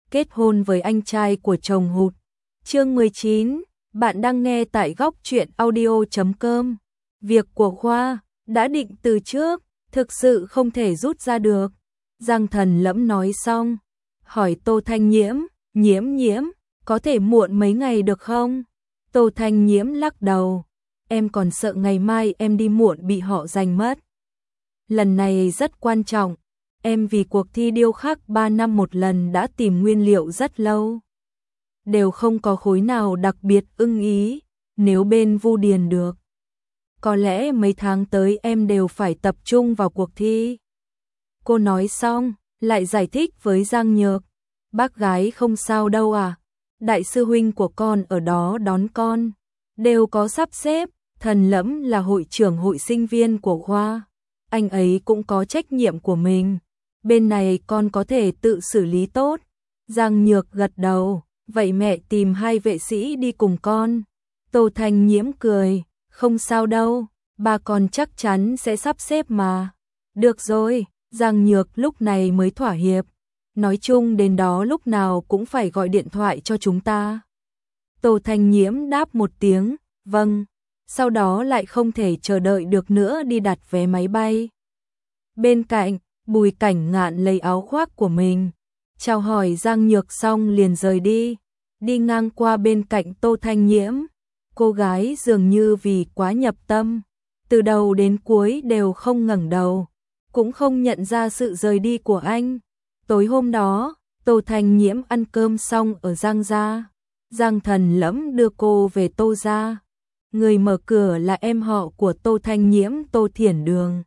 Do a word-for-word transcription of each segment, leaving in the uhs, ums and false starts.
kết hôn với anh trai của chồng hụt. Chương mười chín, bạn đang nghe tại góc truyện audio chấm com. Việc của Khoa đã định từ trước, thực sự không thể rút ra được. Giang Thần Lẫm nói xong, hỏi Tô Thanh Nhiễm, Nhiễm Nhiễm, có thể muộn mấy ngày được không? Tô Thanh Nhiễm lắc đầu, em còn sợ ngày mai em đi muộn bị họ giành mất. Lần này rất quan trọng, em vì cuộc thi điêu khắc ba năm một lần đã tìm nguyên liệu rất lâu. Đều không có khối nào đặc biệt ưng ý, nếu bên Vu Điền được. Có lẽ mấy tháng tới em đều phải tập trung vào cuộc thi. Cô nói xong, lại giải thích với Giang Nhược. Bác gái không sao đâu à, đại sư huynh của con ở đó đón con. Đều có sắp xếp, Thần Lẫm là hội trưởng hội sinh viên của khoa. Anh ấy cũng có trách nhiệm của mình. Bên này con có thể tự xử lý tốt. Giang Nhược gật đầu, vậy mẹ tìm hai vệ sĩ đi cùng con. Tô Thanh Nhiễm cười, không sao đâu, ba con chắc chắn sẽ sắp xếp mà. Được rồi, Giang Nhược lúc này mới thỏa hiệp. Nói chung đến đó lúc nào cũng phải gọi điện thoại cho chúng ta. Tô Thanh Nhiễm đáp một tiếng, vâng, sau đó lại không thể chờ đợi được nữa đi đặt vé máy bay. Bên cạnh, Bùi Cảnh Ngạn lấy áo khoác của mình, chào hỏi Giang Nhược xong liền rời đi, đi ngang qua bên cạnh Tô Thanh Nhiễm. Cô gái dường như vì quá nhập tâm, từ đầu đến cuối đều không ngẩng đầu, cũng không nhận ra sự rời đi của anh. Tối hôm đó, Tô Thanh Nhiễm ăn cơm xong ở Giang gia, Giang Thần Lẫm đưa cô về Tô gia. Người mở cửa là em họ của Tô Thanh Nhiễm, Tô Thiển Đường.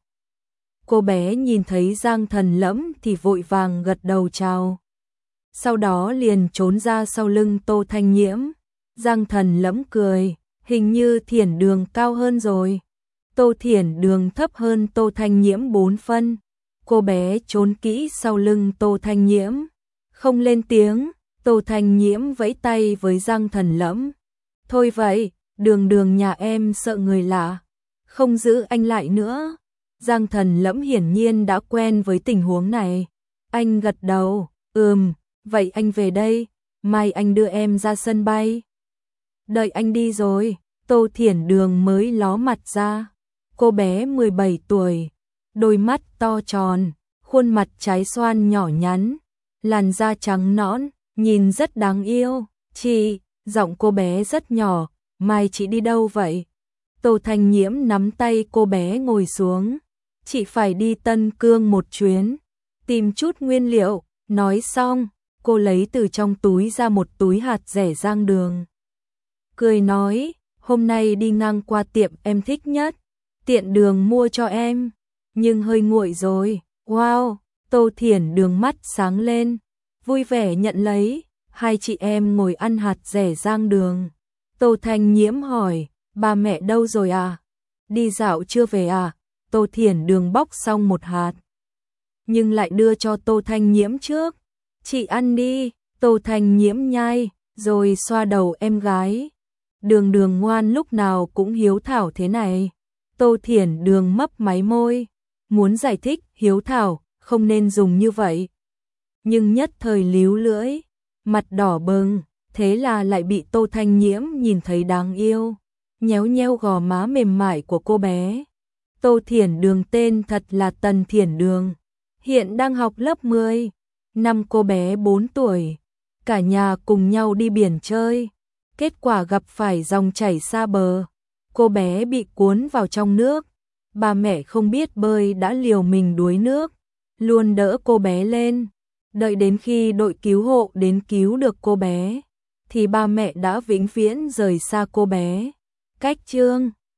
Cô bé nhìn thấy Giang Thần Lẫm thì vội vàng gật đầu chào. Sau đó liền trốn ra sau lưng Tô Thanh Nhiễm. Giang Thần Lẫm cười, hình như Thiển Đường cao hơn rồi. Tô Thiển Đường thấp hơn Tô Thanh Nhiễm bốn phân. Cô bé trốn kỹ sau lưng Tô Thanh Nhiễm, không lên tiếng. Tô Thanh Nhiễm vẫy tay với Giang Thần Lẫm. Thôi vậy, Đường Đường nhà em sợ người lạ, không giữ anh lại nữa. Giang Thần Lẫm hiển nhiên đã quen với tình huống này. Anh gật đầu, ừm, vậy anh về đây, mai anh đưa em ra sân bay. Đợi anh đi rồi, Tô Thiển Đường mới ló mặt ra. Cô bé mười bảy tuổi, đôi mắt to tròn, khuôn mặt trái xoan nhỏ nhắn, làn da trắng nõn, nhìn rất đáng yêu. Chị, giọng cô bé rất nhỏ, mai chị đi đâu vậy? Tô Thanh Nhiễm nắm tay cô bé ngồi xuống. Chị phải đi Tân Cương một chuyến, tìm chút nguyên liệu. Nói xong, cô lấy từ trong túi ra một túi hạt rẻ Giang Đường. Cười nói, hôm nay đi ngang qua tiệm em thích nhất, tiện đường mua cho em, nhưng hơi nguội rồi. Wow, Tô Thiển Đường mắt sáng lên, vui vẻ nhận lấy. Hai chị em ngồi ăn hạt rẻ Giang Đường. Tô Thanh Nhiễm hỏi, ba mẹ đâu rồi à? Đi dạo chưa về à? Tô Thiển Đường bóc xong một hạt, nhưng lại đưa cho Tô Thanh Nhiễm trước. Chị ăn đi. Tô Thanh Nhiễm nhai, rồi xoa đầu em gái. Đường Đường ngoan lúc nào cũng hiếu thảo thế này. Tô Thiển Đường mấp máy môi, muốn giải thích hiếu thảo, không nên dùng như vậy. Nhưng nhất thời líu lưỡi, mặt đỏ bừng, thế là lại bị Tô Thanh Nhiễm nhìn thấy đáng yêu, nhéo nhéo gò má mềm mại của cô bé. Tô Thiển Đường tên thật là Tần Thiển Đường, hiện đang học lớp mười, năm cô bé bốn tuổi, cả nhà cùng nhau đi biển chơi, kết quả gặp phải dòng chảy xa bờ, cô bé bị cuốn vào trong nước, ba mẹ không biết bơi đã liều mình đuối nước, luôn đỡ cô bé lên, đợi đến khi đội cứu hộ đến cứu được cô bé, thì ba mẹ đã vĩnh viễn rời xa cô bé. Cách chương